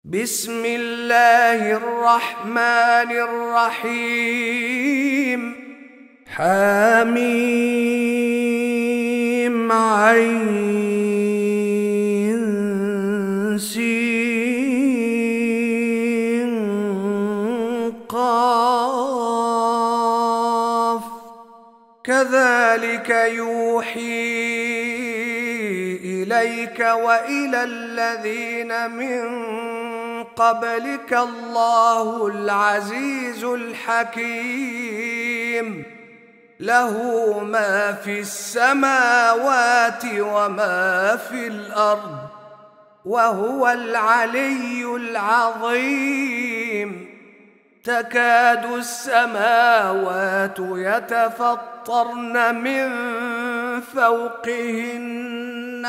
بسم الله الرحمن الرحيم. حميم عين سين قاف كذلك يوحي إليك وإلى الذين من قبلك الله العزيز الحكيم. له ما في السماوات وما في الأرض وهو العلي العظيم. تكاد السماوات يتفطرن من فوقهن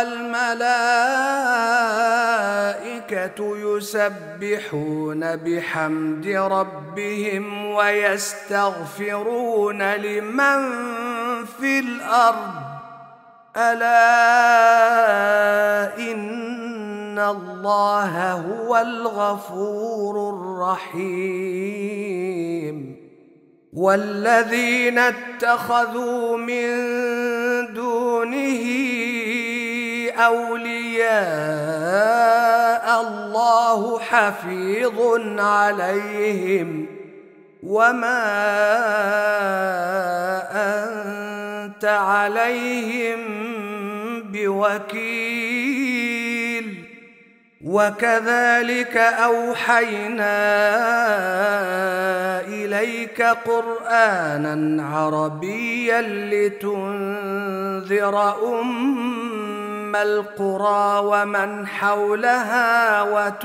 والملائكة يسبحون بحمد ربهم ويستغفرون لمن في الأرض ألا إن الله هو الغفور الرحيم. والذين اتخذوا من دونه أولياء الله حفيظ عليهم وما أنت عليهم بوكيل. وكذلك أوحينا إليك قرآنا عربيا لتنذر أم القرى ومن حولها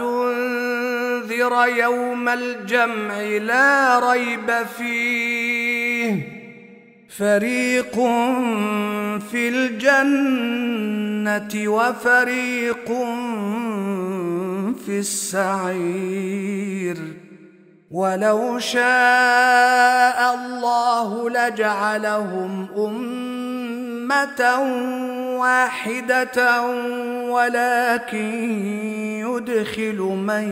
وتنذر يوم الجمع لا ريب فيه فريق في الجنة وفريق في السعير. ولو شاء الله لجعلهم أمة واحدة ولكن يدخل من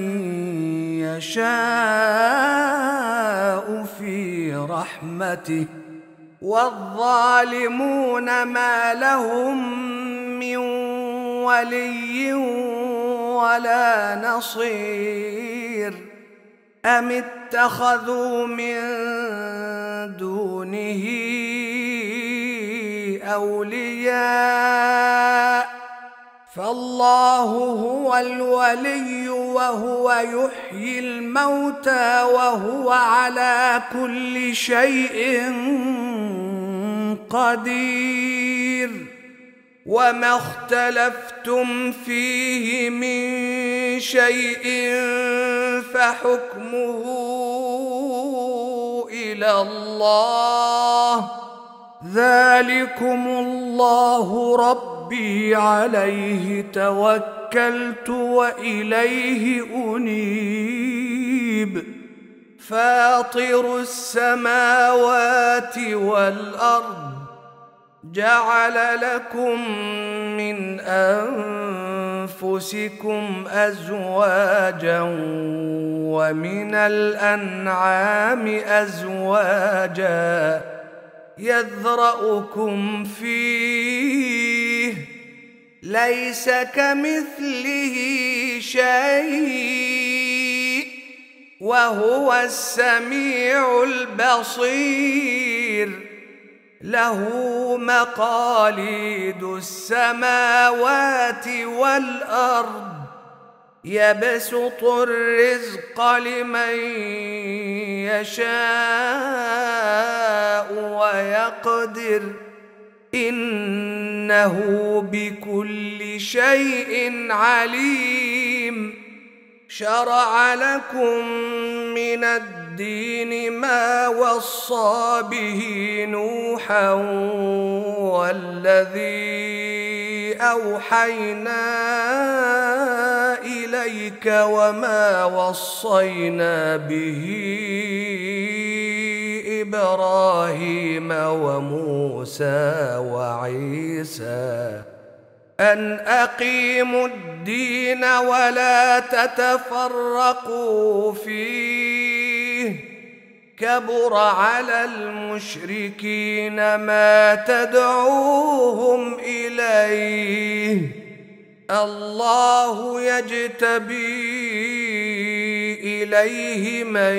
يشاء في رحمته والظالمون ما لهم من ولي ولا نصير. أم اتخذوا من دونه أولياء فالله هو الولي وهو يحيي الموتى وهو على كل شيء قدير. وما اختلفتم فيه من شيء فحكمه إلى الله. ذلكم الله ربي عليه توكلت وإليه أنيب. فاطر السماوات والأرض جعل لكم من أنفسكم أزواجا ومن الأنعام أزواجا يذرأكم فيه ليس كمثله شيء وهو السميع البصير. له مقاليد السماوات والأرض يبسط الرزق لمن يشاء ويقدر إنه بكل شيء عليم. شرع لكم من الدين ما وصى به نوحا والذي أوحينا إليك وما وصينا به إبراهيم وموسى وعيسى أن أقيموا الدين ولا تتفرقوا فيه، كبر على المشركين ما تدعوهم إليه. الله يجتبي إليه من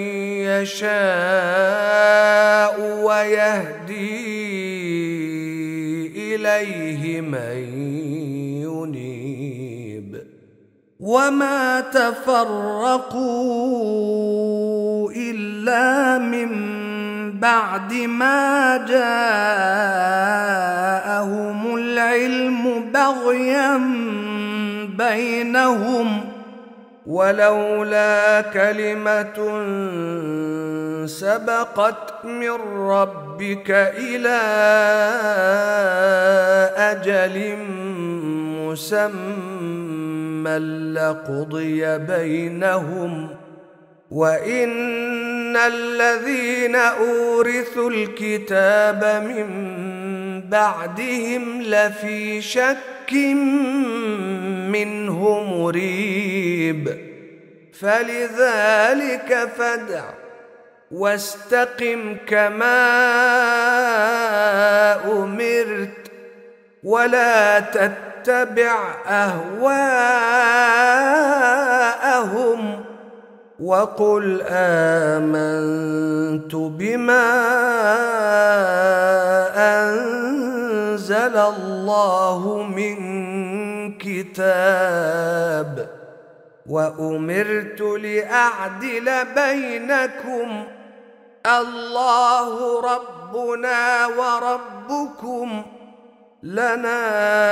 يشاء ويهدي إليه من ينيب. وما تفرقوا إلا من بعد ما جاءهم العلم بغيا بينهم، ولولا كلمة سبقت من ربك إلى أجل مسمى لقضي بينهم، وإن الذين أورثوا الكتاب من بعدهم لفي شك منه مريب. فلذلك فادع واستقم كما أمرت، ولا تتبع أهواءهم، وقل آمنت بما أنزل الله من كتاب، وأمرت لأعدل بينكم، الله ربنا وربكم، لنا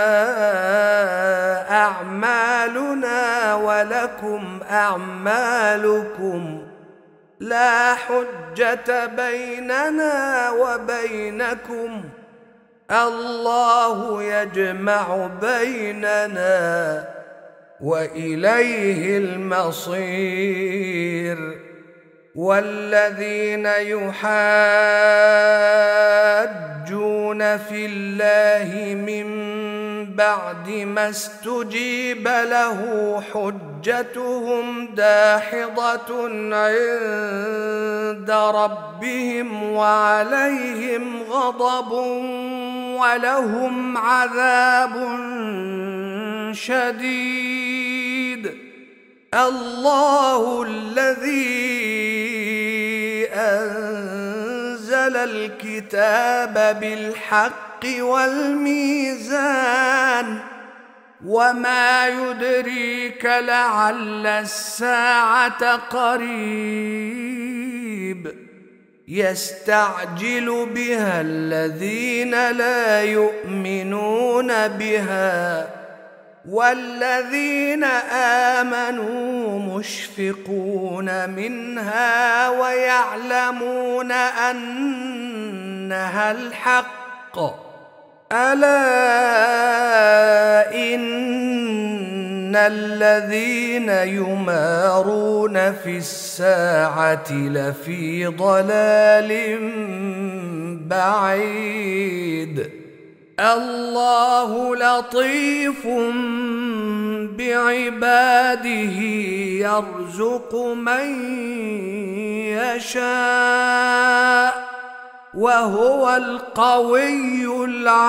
أعمالنا ولكم أعمالكم، لا حجة بيننا وبينكم، الله يجمع بيننا وإليه المصير. والذين يحاجون في الله من بعد ما استجيب له حجتهم داحضة عند ربهم، وعليهم غضب ولهم عذاب شديد. الله الذي أنزل الكتاب بالحق والميزان، وما يدريك لعل الساعة قريب، يستعجل بها الذين لا يؤمنون بها، والذين آمنوا مشفقون منها ويعلمون أنها الحق. ألا إن الذين يمارون في الساعة لفي ضلال بعيد. الله لطيف بعباده يرزق من يشاء وهو القوي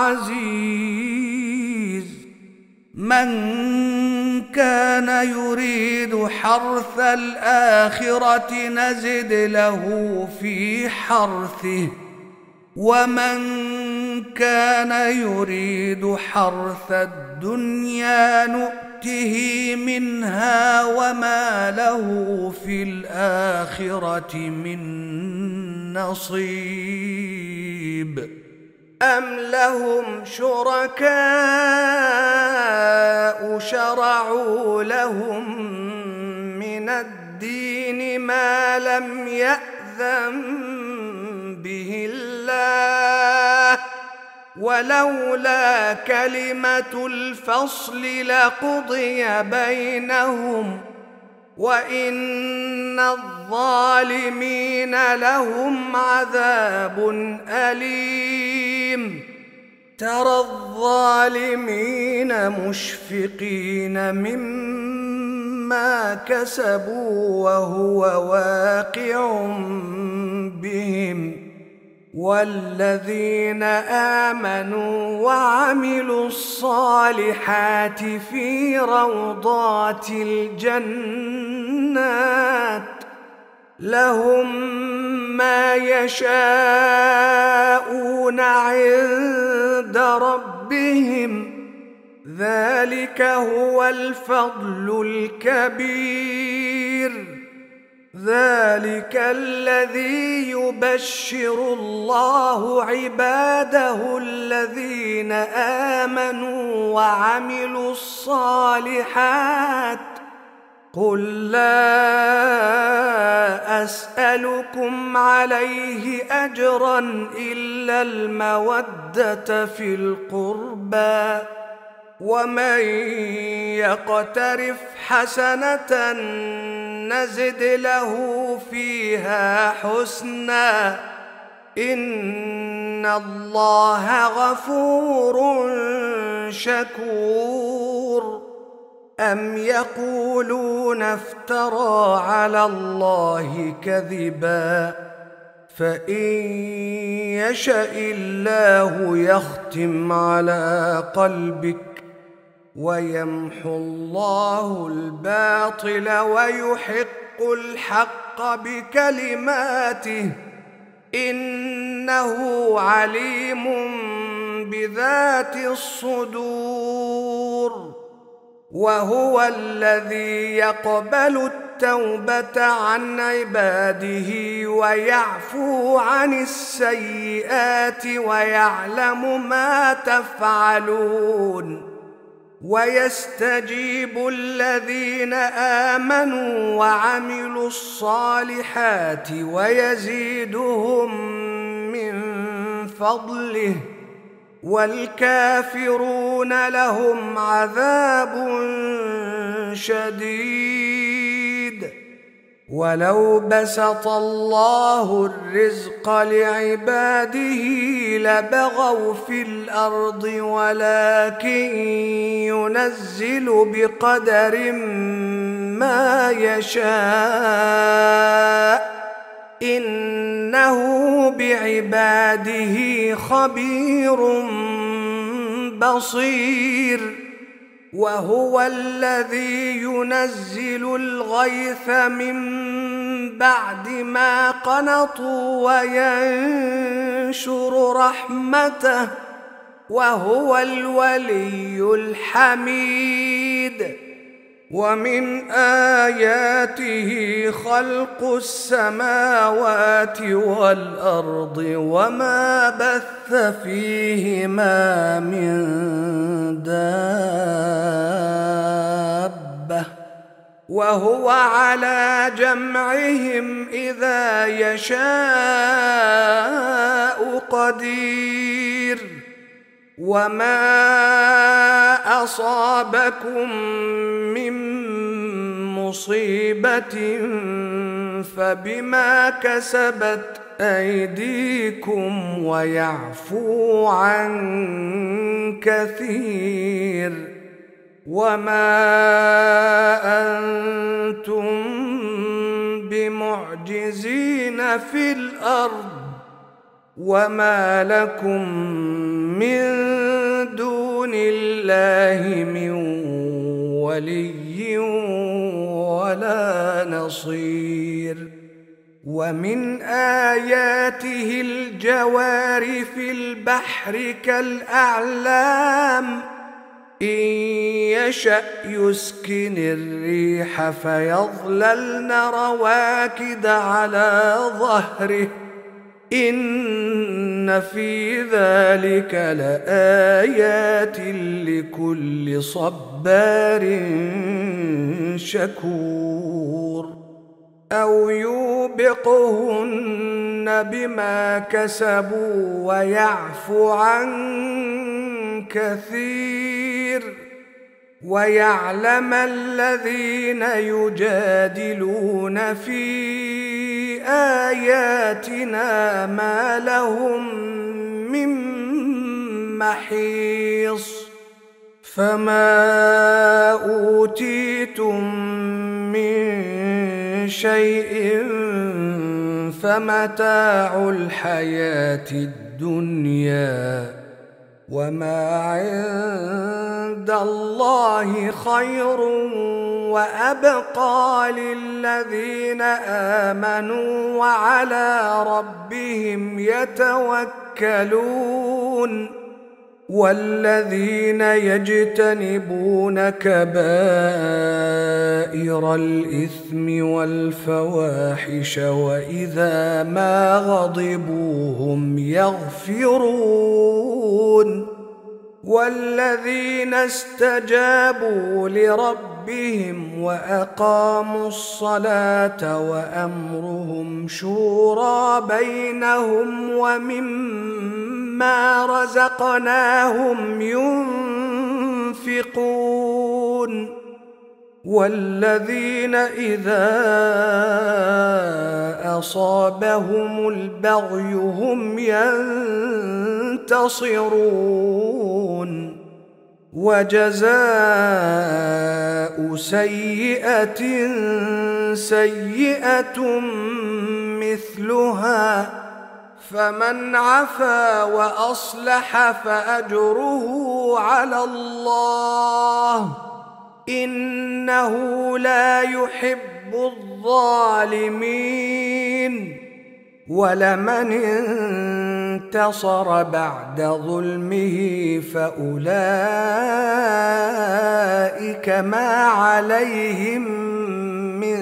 العزيز. من كان يريد حرث الآخرة نزد له في حرثه، ومن كان يريد حرث الدنيا نؤته منها وما له في الآخرة من نصيب. أم لهم شركاء شرعوا لهم من الدين ما لم يأذن به الله، ولولا كلمة الفصل لقضي بينهم، وإن الظالمين لهم عذاب أليم. ترى الظالمين مشفقين مما كسبوا وهو واقع بهم والذين آمنوا وعملوا الصالحات في روضات الجنات لهم ما يشاءون عند ربهم ذلك هو الفضل الكبير ذلك الذي يبشر الله عباده الذين آمنوا وعملوا الصالحات قل لا أسألكم عليه أجرا إلا المودة في القربى ومن يقترف حسنة نزد له فيها حسنا إن الله غفور شكور أم يقولون افترى على الله كذبا فإن يشأ الله يختم على قلبك ويمحو الله الباطل ويحق الحق بكلماته إنه عليم بذات الصدور وهو الذي يقبل التوبة عن عباده ويعفو عن السيئات ويعلم ما تفعلون ويستجيب الذين آمنوا وعملوا الصالحات ويزيدهم من فضله والكافرون لهم عذاب شديد ولو بسط الله الرزق لعباده لبغوا في الأرض ولكن ينزل بقدر ما يشاء إنه بعباده خبير بصير وهو الذي ينزل الغيث من بعد ما قنطوا وينشر رحمته وهو الولي الحميد ومن آياته خلق السماوات والأرض وما بث فيهما من دابة وهو على جمعهم إذا يشاء قدير وما أصابكم من مصيبة فبما كسبت أيديكم ويعفو عن كثير وما أنتم بمعجزين في الأرض وما لكم من دون الله من ولي ولا نصير ومن آياته الجوار في البحر كالأعلام إن يشأ يسكن الريح فيظللن رواكد على ظهره إن في ذلك لآيات لكل صبار شكور أو يوبقهن بما كسبوا ويعفو عن كثير ويعلم الذين يجادلون في آياتنا ما لهم من محيص فما أوتيتم من شيء فمتاع الحياة الدنيا وما عند الله خير وأبقى للذين آمنوا وعلى ربهم يتوكلون والذين يجتنبون كبائر الإثم والفواحش وإذا ما غضبوا هم يغفرون والذين استجابوا لربهم وأقاموا الصلاة وأمرهم شورى بينهم ومما رزقناهم ينفقون والذين إذا أصابهم البغي هم ينتصرون وجزاء سيئة سيئة مثلها فمن عفا وأصلح فأجره على الله إنه لا يحب الظالمين ولمن انتصر بعد ظلمه فأولئك ما عليهم من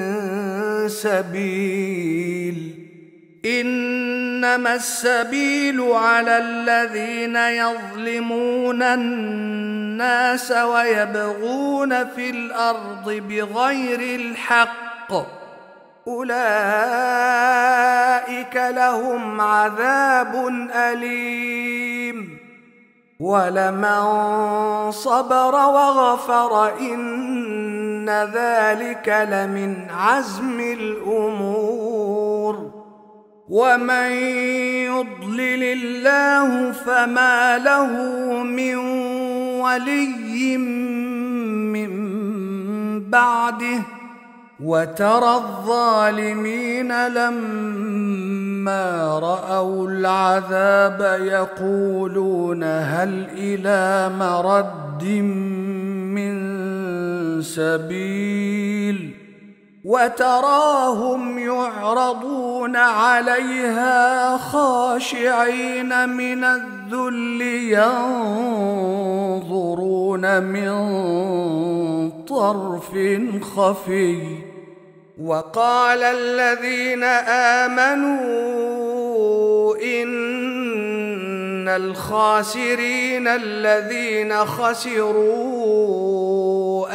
سبيل إنما السبيل على الذين يظلمون الناس ويبغون في الأرض بغير الحق أولئك لهم عذاب أليم ولمن صبر وغفر إن ذلك لمن عزم الأمور ومن يضلل الله فما له من ولي من بعده وترى الظالمين لما رأوا العذاب يقولون هل إلى مرد من سبيل وتراهم يعرضون عليها خاشعين من الذل ينظرون من طرف خفي وقال الذين آمنوا إن الخاسرين الذين خسروا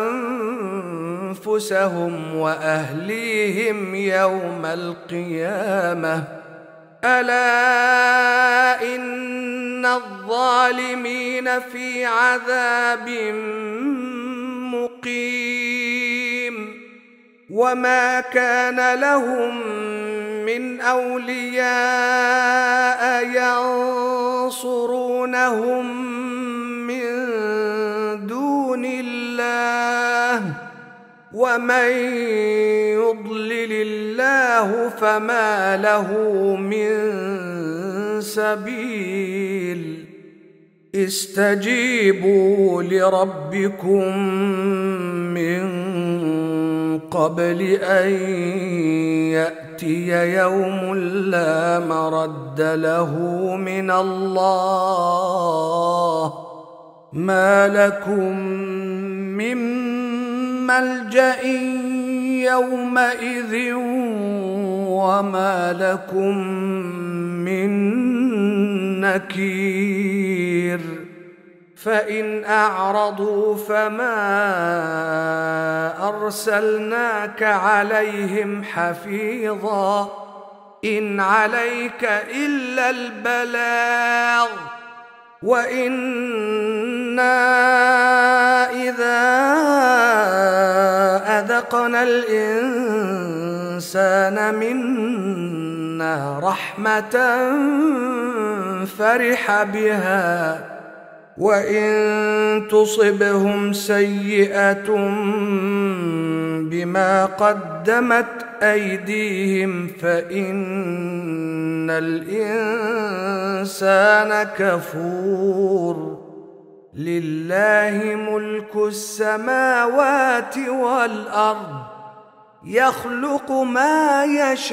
أنفسهم وأهليهم يوم القيامة ألا إن الظالمين في عذاب مقيم وما كان لهم من أولياء ينصرونهم من دون الله ومن يضلل الله فما له من سبيل استجيبوا لربكم من قبل أن يأتي يوم لا مرد له من الله ما لكم من ملجأ يومئذ وما لكم من نكير فإن أعرضوا فما أرسلناك عليهم حفيظا إن عليك إلا البلاغ وإنا إذا أذقنا الإنسان منا رحمة فرح بها وإن تصبهم سيئة بما قدمت أيديهم فإن الإنسان كفور. لله ملك السماوات والأرض يخلق ما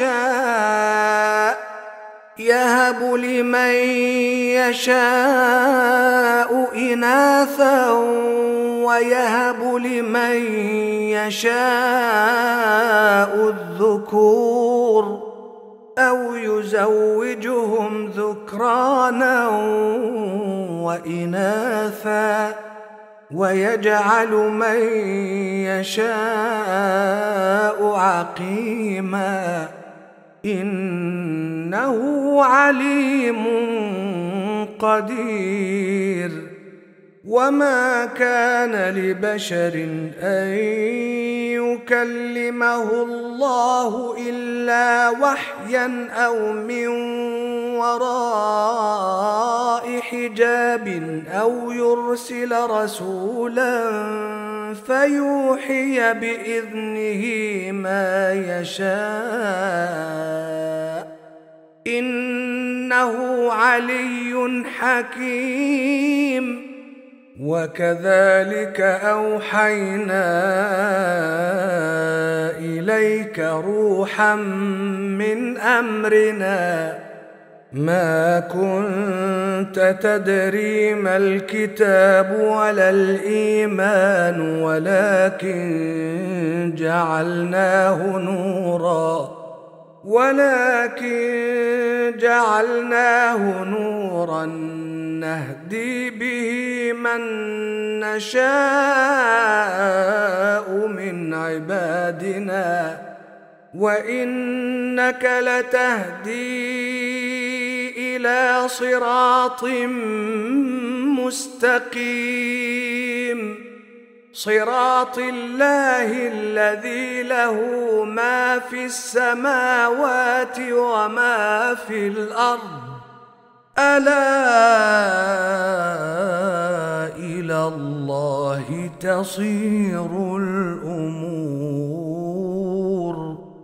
يشاء يهب لمن يشاء إناثا ويهب لمن يشاء الذكور أو يزوجهم ذكرانا وإناثا ويجعل من يشاء عقيما إنه عليم قدير. وما كان لبشر أن يكلمه الله إلا وحيا أو من وراء حجاب أو يرسل رسولا فيوحي بإذنه ما يشاء إنه علي حكيم. وكذلك أوحينا إليك روحا من أمرنا ما كنت تدري ما الكتاب ولا الإيمان ولكن جعلناه نورا نهدي به من نشاء من عبادنا وإنك لتهدي إلى صراط مستقيم صراط الله الذي له ما في السماوات وما في الأرض ألا إلى الله تصير الأمور.